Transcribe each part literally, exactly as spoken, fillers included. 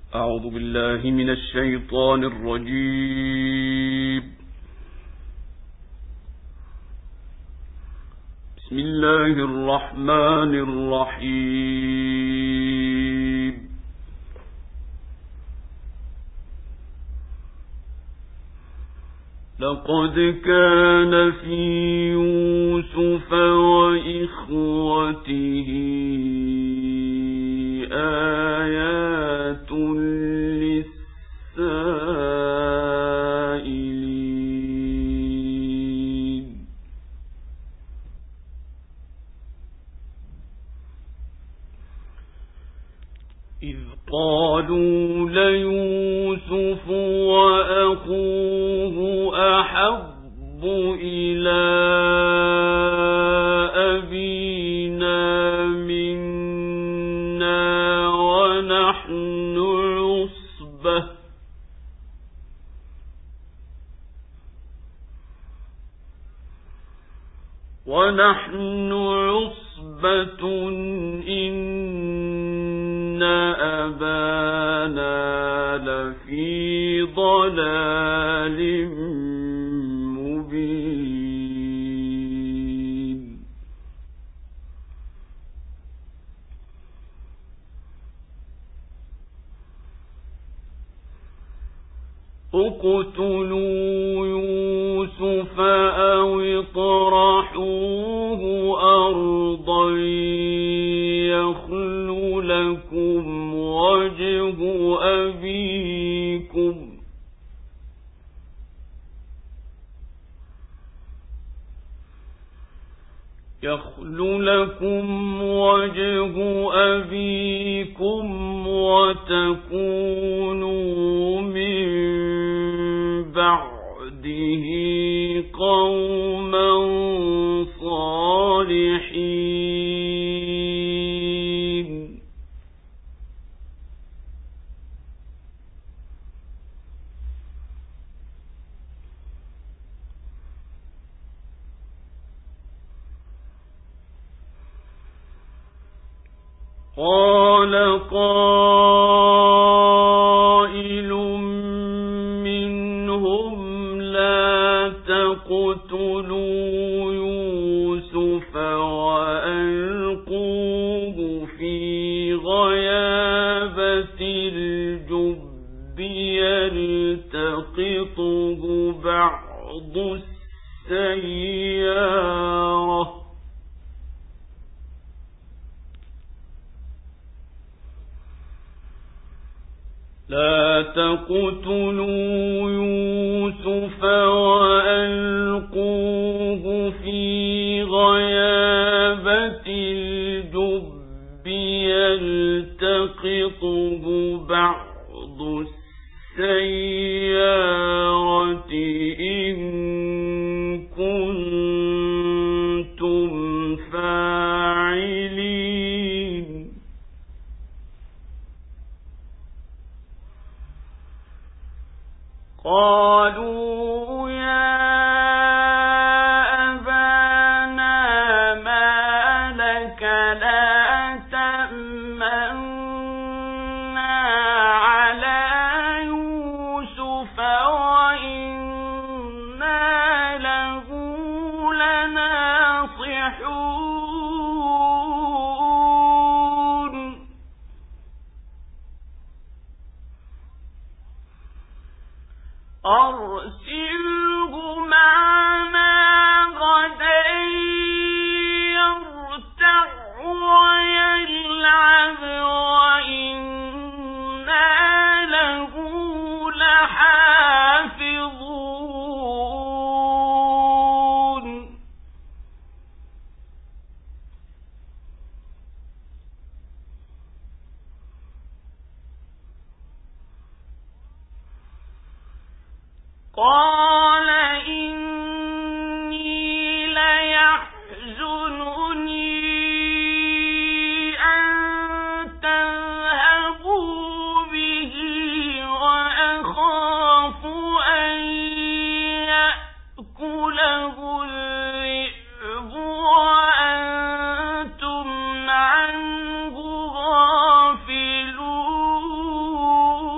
أعوذ بالله من الشيطان الرجيم. بسم الله الرحمن الرحيم. لقد كان في يوسف وإخوته آيات للسائلين. إذ قالوا ليوسف وأخوه أحب إلى أبينا منا ونحن عصبة ونحن عصبة إن أبانا لفي ضلال مبين. اقتلوا يوسف أو اطرحوه أرضا يخل لكم وجه أبيكم يخل لكم وجه أبيكم وتكونوا من بعده قوما صالحين. قال قائل منهم لا تقتلوا يوسف وألقوه في غيابة الجب يلتقطه بعض السيارة لا تقتلوا يوسف وألقوه في غيابة الجب يلتقطه بعض السيارة إن كنتم فاعلين. قالوا يا أبانا ما لك لا تأمنا على يوسف وإنا له لناصحون. أرسله معنا غدا يرتع ويلعب وإنا له لحافظون. قال إني ليحزنني أن تذهبوا به وأخاف أن يأكله الذئب وأنتم عنه غافلون.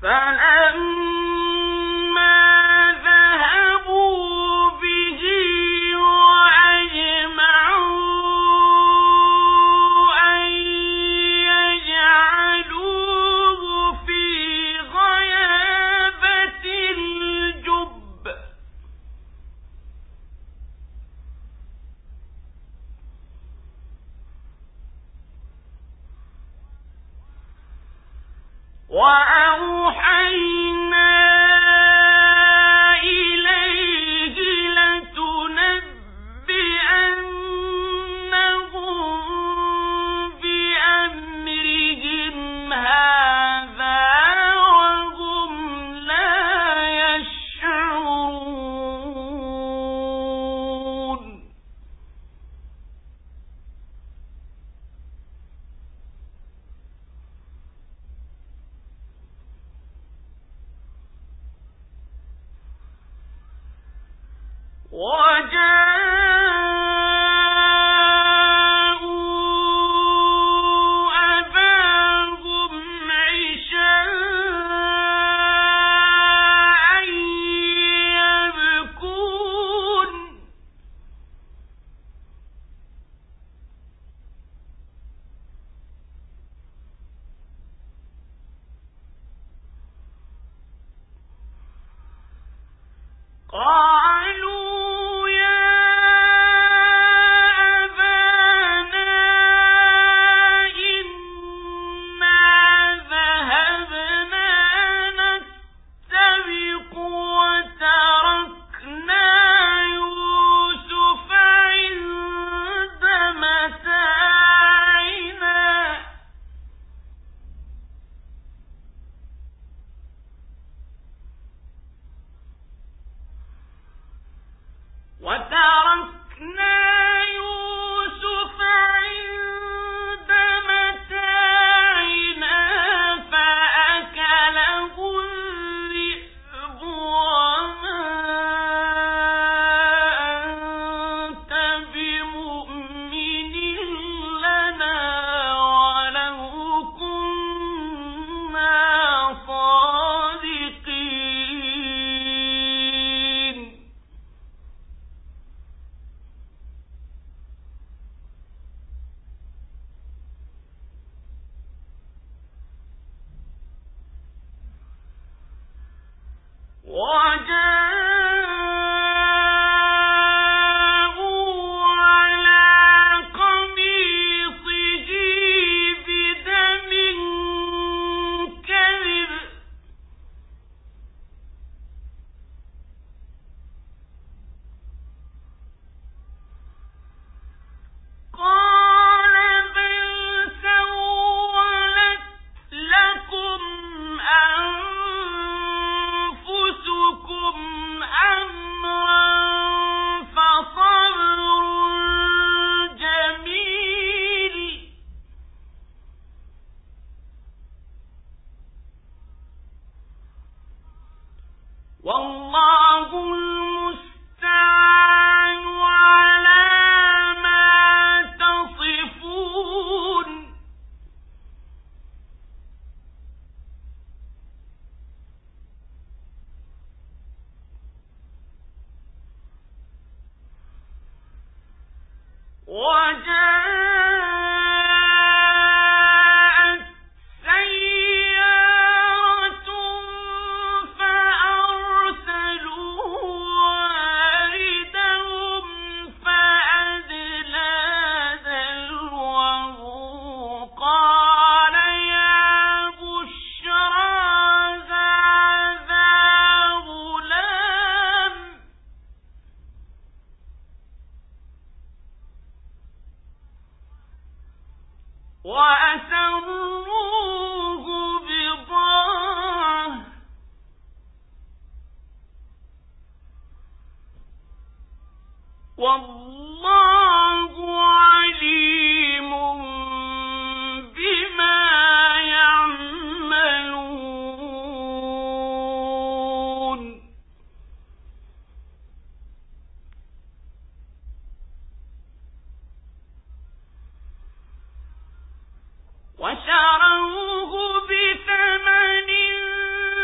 وشروه بثمن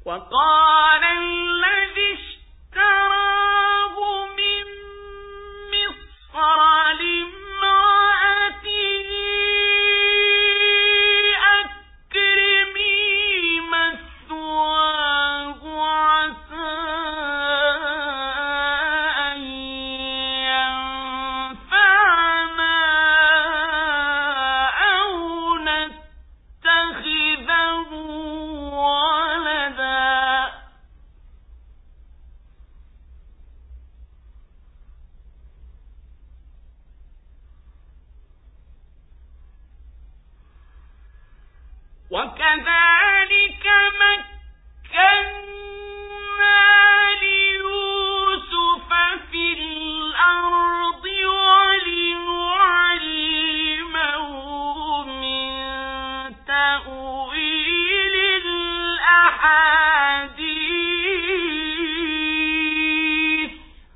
وقال الذي اشتراه من مصر لامرأته أكرمي مثواه عسى أن ينفعنا أو نتخذه ولدا وكذلك مكنا ليوسف في الأرض ولنعلمه من تأويل الأحاديث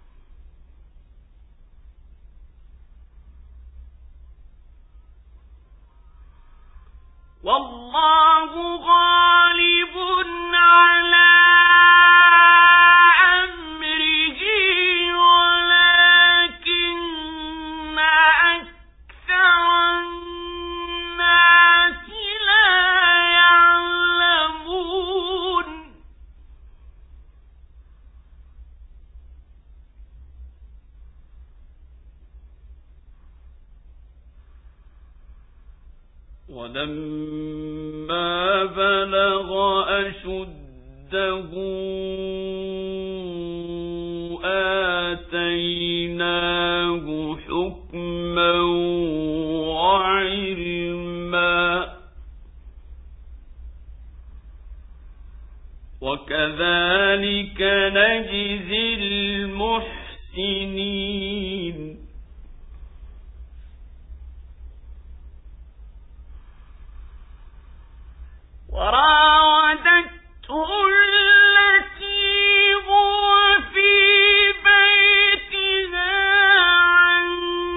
والله غالب على أمره ولكن أكثر الناس لا يعلمون ولما بلغ أشده آتيناه حكما وعلما وكذلك نجزي المحسنين وراودته التي هو في بيتها عن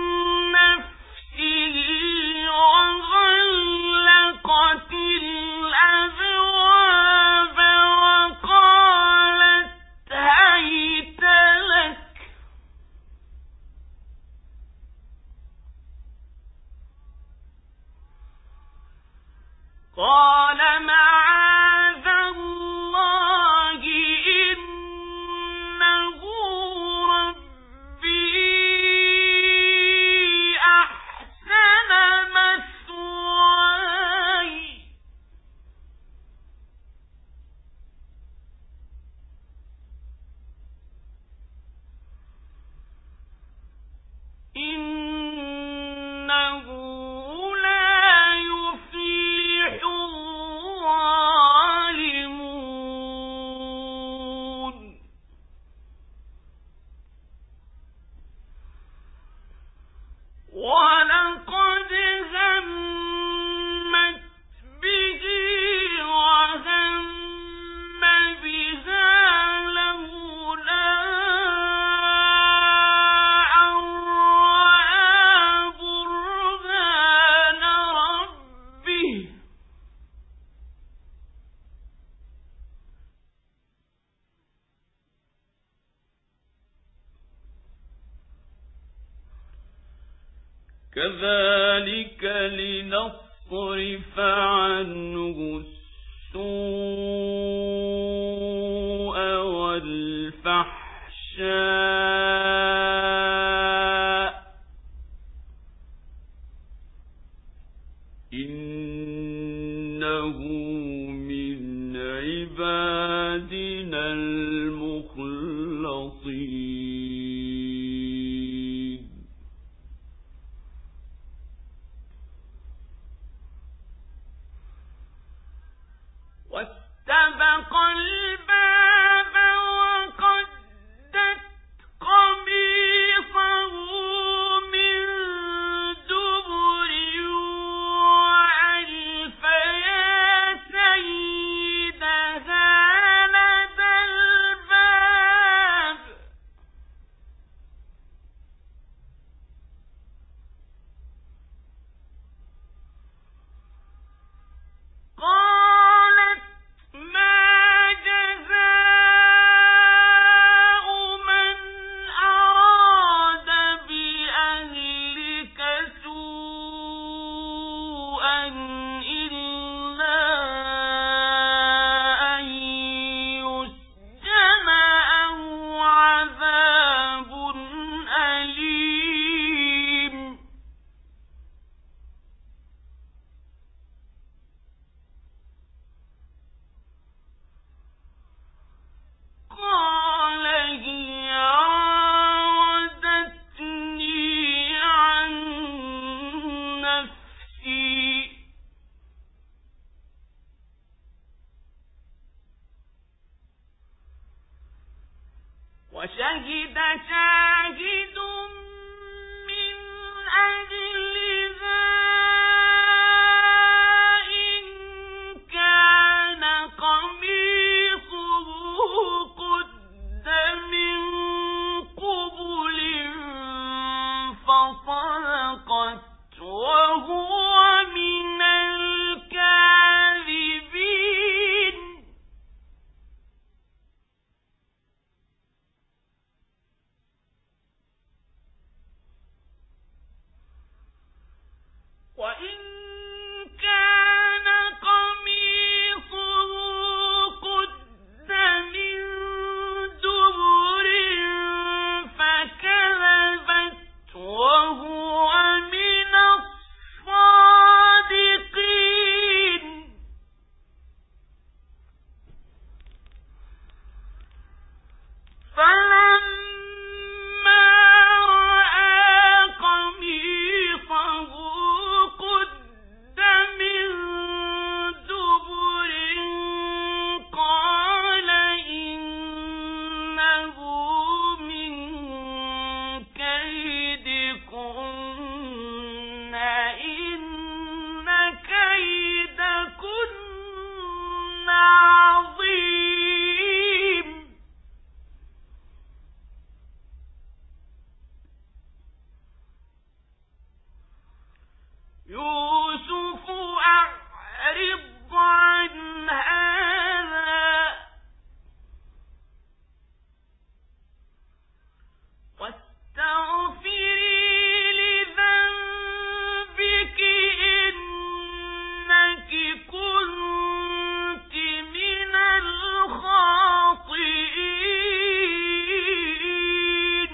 نفسه وغلقت الأبواب وقالت هيت لك قال معاذ الله إنه ربي أحسن مثواي إنه ولقد همت به وهم بها لولا أن رأى برهان ربه كذلك لنصرف عنه السوء والفحشاء إنه من عبادنا المخلصين واستبق الباب وقدت قميصه من دبر وألف يا سيدها لدى الباب شاهد من أهلها إن كان قميصه قد من قبل فصدقت وهو من الكاذبين وإن كان قميصه قد من دبر فكذبت وهو من الصادقين فلما رأى قميصه قد من دبر قال إنه من كيدكن إن كيدكن عظيم يوسف أعرض عن هذا واستغفري لذنبك إنك كنت من الخاطئين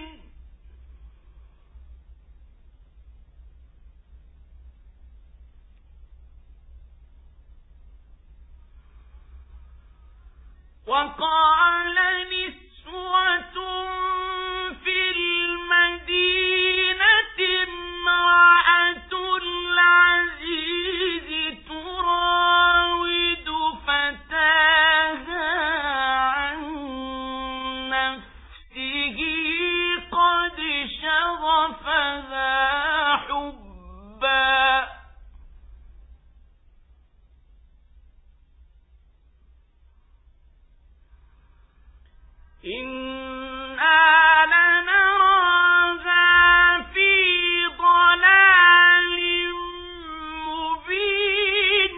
وقال نسوة في المدينة امرأة العزيز تراود فتاها عن نفسه قد شغفها حبا إنا لنراها في ضلال مبين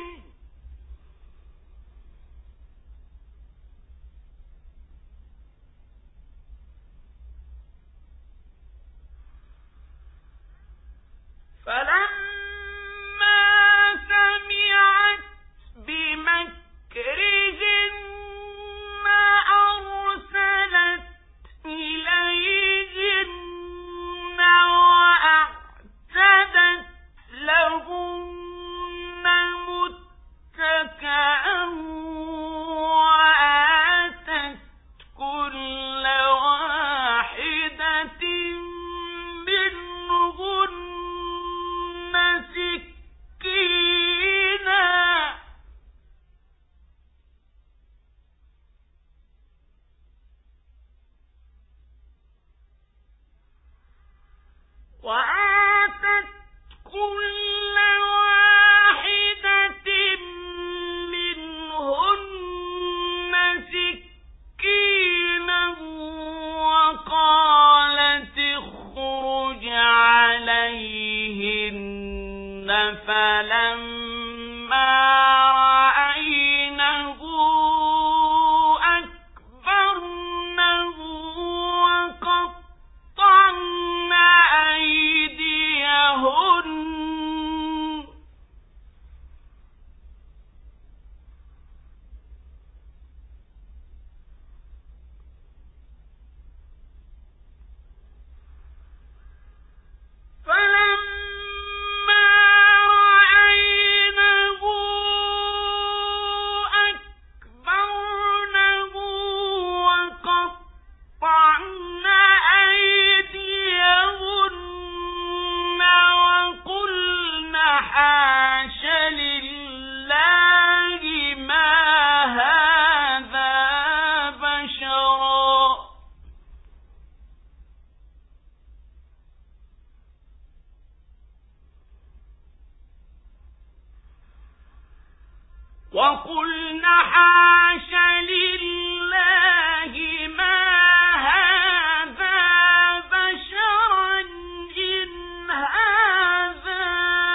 وقلنا حاش لله ما هذا بشرا إن هذا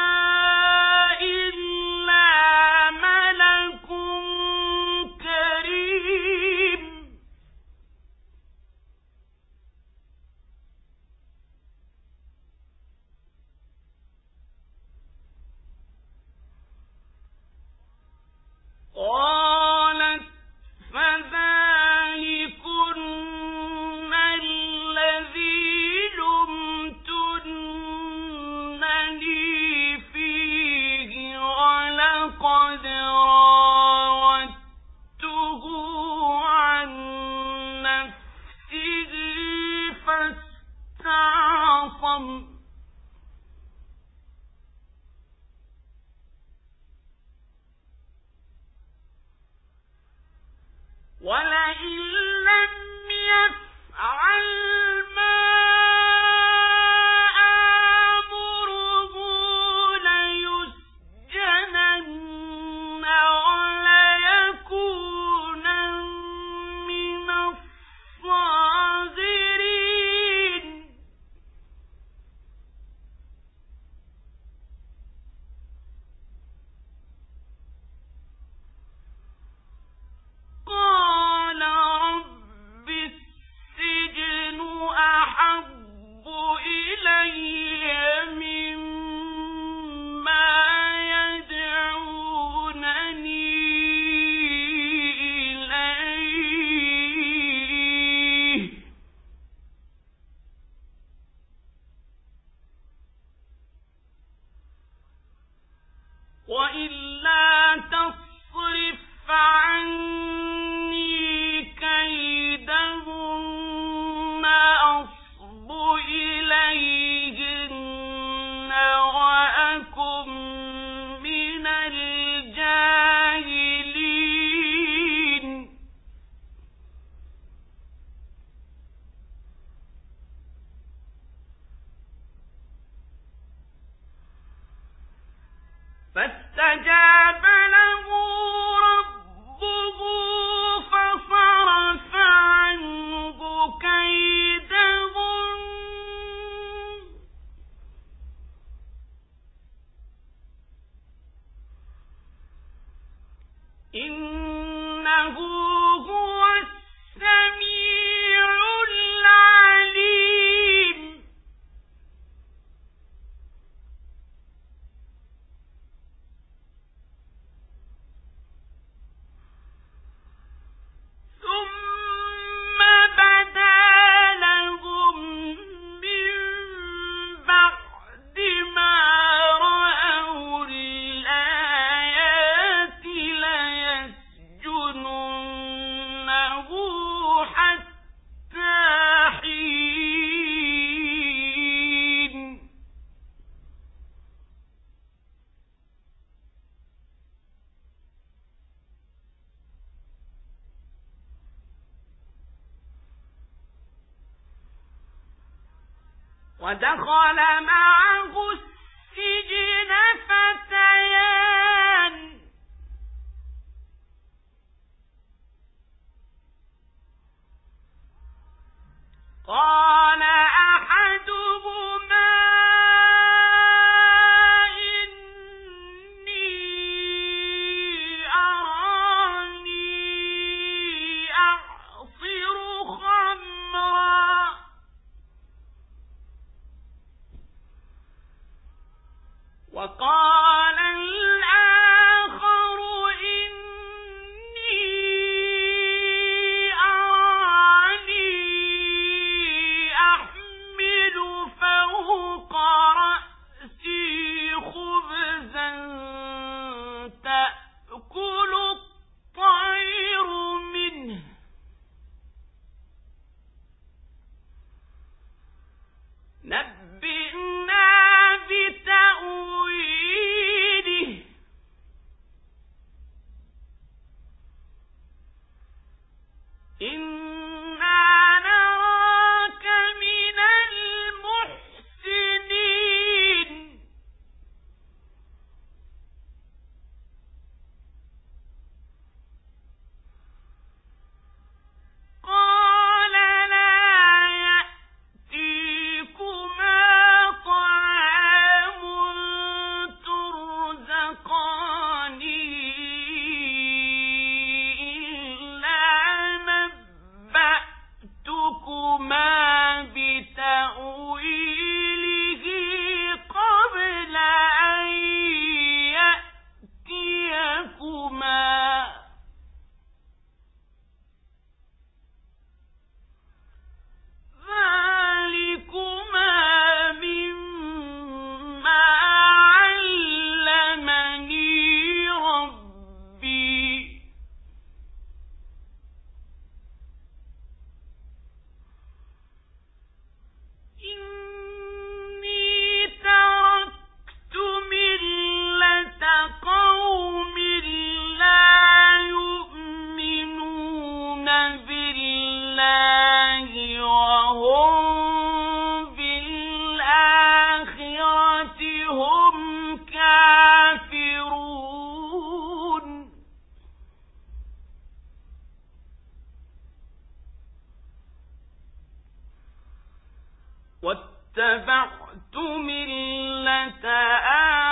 إلا ملك كريم قالت فذلكن الذي لمتنني فيه ولقد راودته عن نفسه فاستعصم ولئن لم يفعل ما آمره ليسجنن وليكونن من الصاغرين قال رب السجن أحب إلي مما يدعونني إليه وإلا تصرف عني كيدهن أصب إليهن وأكن من الجاهلين فاستجاب له ربه فصرف عنه كيدهن إنه هو السميع العليم ثم بدا لهم من بعد ما رأوا الآيات ليسجننه حتى حين ودخل معه السجن فتيان قال أحدهما إني أراني أعصر خمرا وقال الآخر إني أراني أحمل فوق رأسي خبزا تأكل الطير منه نبئنا بتأويله إنا نراك من المحسنين واتبعت ملة